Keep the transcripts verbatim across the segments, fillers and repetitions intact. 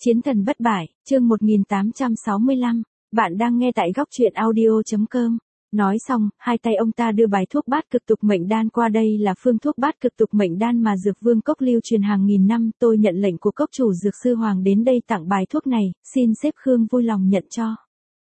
Chiến thần bất bại, chương một nghìn tám trăm sáu mươi lăm, bạn đang nghe tại góc truyện audio chấm com. Nói xong, hai tay ông ta đưa bài thuốc bát cực tục mệnh đan qua, đây là phương thuốc bát cực tục mệnh đan mà Dược Vương Cốc lưu truyền hàng nghìn năm, tôi nhận lệnh của cốc chủ Dược Sư Hoàng đến đây tặng bài thuốc này, xin xếp Khương vui lòng nhận cho.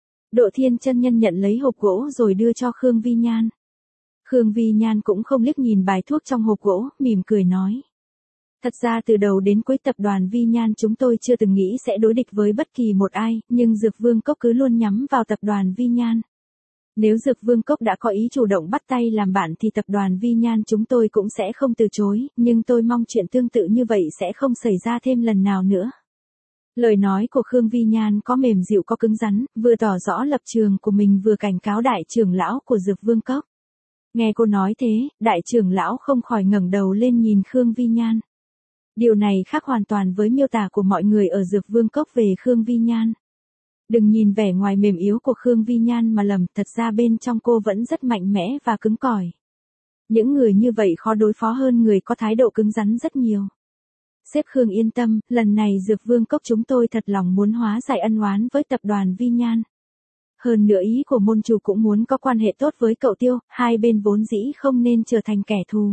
Độ Thiên chân nhân nhận lấy hộp gỗ rồi đưa cho Khương Vi Nhan. Khương Vi Nhan cũng không liếc nhìn bài thuốc trong hộp gỗ, mỉm cười nói. Thật ra từ đầu đến cuối tập đoàn Vi Nhan chúng tôi chưa từng nghĩ sẽ đối địch với bất kỳ một ai, nhưng Dược Vương Cốc cứ luôn nhắm vào tập đoàn Vi Nhan. Nếu Dược Vương Cốc đã có ý chủ động bắt tay làm bạn thì tập đoàn Vi Nhan chúng tôi cũng sẽ không từ chối, nhưng tôi mong chuyện tương tự như vậy sẽ không xảy ra thêm lần nào nữa. Lời nói của Khương Vi Nhan có mềm dịu có cứng rắn, vừa tỏ rõ lập trường của mình vừa cảnh cáo đại trưởng lão của Dược Vương Cốc. Nghe cô nói thế, đại trưởng lão không khỏi ngẩng đầu lên nhìn Khương Vi Nhan. Điều này khác hoàn toàn với miêu tả của mọi người ở Dược Vương Cốc về Khương Vi Nhan. Đừng nhìn vẻ ngoài mềm yếu của Khương Vi Nhan mà lầm, thật ra bên trong cô vẫn rất mạnh mẽ và cứng cỏi. Những người như vậy khó đối phó hơn người có thái độ cứng rắn rất nhiều. Sếp Khương yên tâm, lần này Dược Vương Cốc chúng tôi thật lòng muốn hóa giải ân oán với tập đoàn Vi Nhan. Hơn nữa ý của môn chủ cũng muốn có quan hệ tốt với cậu Tiêu, hai bên vốn dĩ không nên trở thành kẻ thù.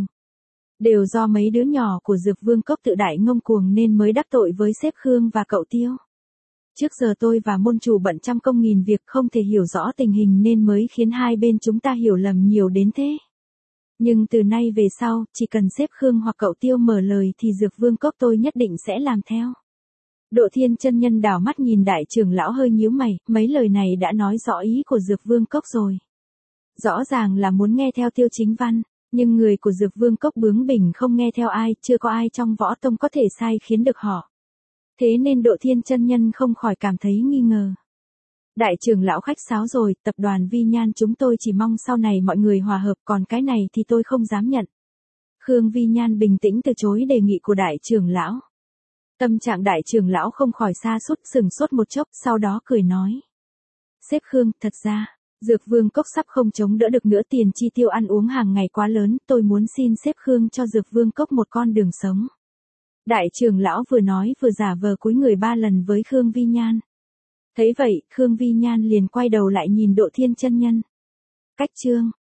Đều do mấy đứa nhỏ của Dược Vương Cốc tự đại ngông cuồng nên mới đắc tội với sếp Khương và cậu Tiêu. Trước giờ tôi và môn chủ bận trăm công nghìn việc không thể hiểu rõ tình hình nên mới khiến hai bên chúng ta hiểu lầm nhiều đến thế. Nhưng từ nay về sau, chỉ cần sếp Khương hoặc cậu Tiêu mở lời thì Dược Vương Cốc tôi nhất định sẽ làm theo. Độ Thiên chân nhân đảo mắt nhìn đại trưởng lão hơi nhíu mày, mấy lời này đã nói rõ ý của Dược Vương Cốc rồi. Rõ ràng là muốn nghe theo Tiêu Chính Văn. Nhưng người của Dược Vương Cốc bướng bỉnh không nghe theo ai, chưa có ai trong võ tông có thể sai khiến được họ. Thế nên Độ Thiên chân nhân không khỏi cảm thấy nghi ngờ. Đại trưởng lão khách sáo rồi, tập đoàn Vi Nhan chúng tôi chỉ mong sau này mọi người hòa hợp, còn cái này thì tôi không dám nhận. Khương Vi Nhan bình tĩnh từ chối đề nghị của đại trưởng lão. Tâm trạng đại trưởng lão không khỏi sa sút, sừng sốt một chốc, sau đó cười nói. Sếp Khương, thật ra... Dược Vương Cốc sắp không chống đỡ được nữa, tiền chi tiêu ăn uống hàng ngày quá lớn, tôi muốn xin xếp Khương cho Dược Vương Cốc một con đường sống. Đại trưởng lão vừa nói vừa giả vờ cúi người ba lần với Khương Vi Nhan. Thấy vậy, Khương Vi Nhan liền quay đầu lại nhìn Độ Thiên chân nhân. Cách chương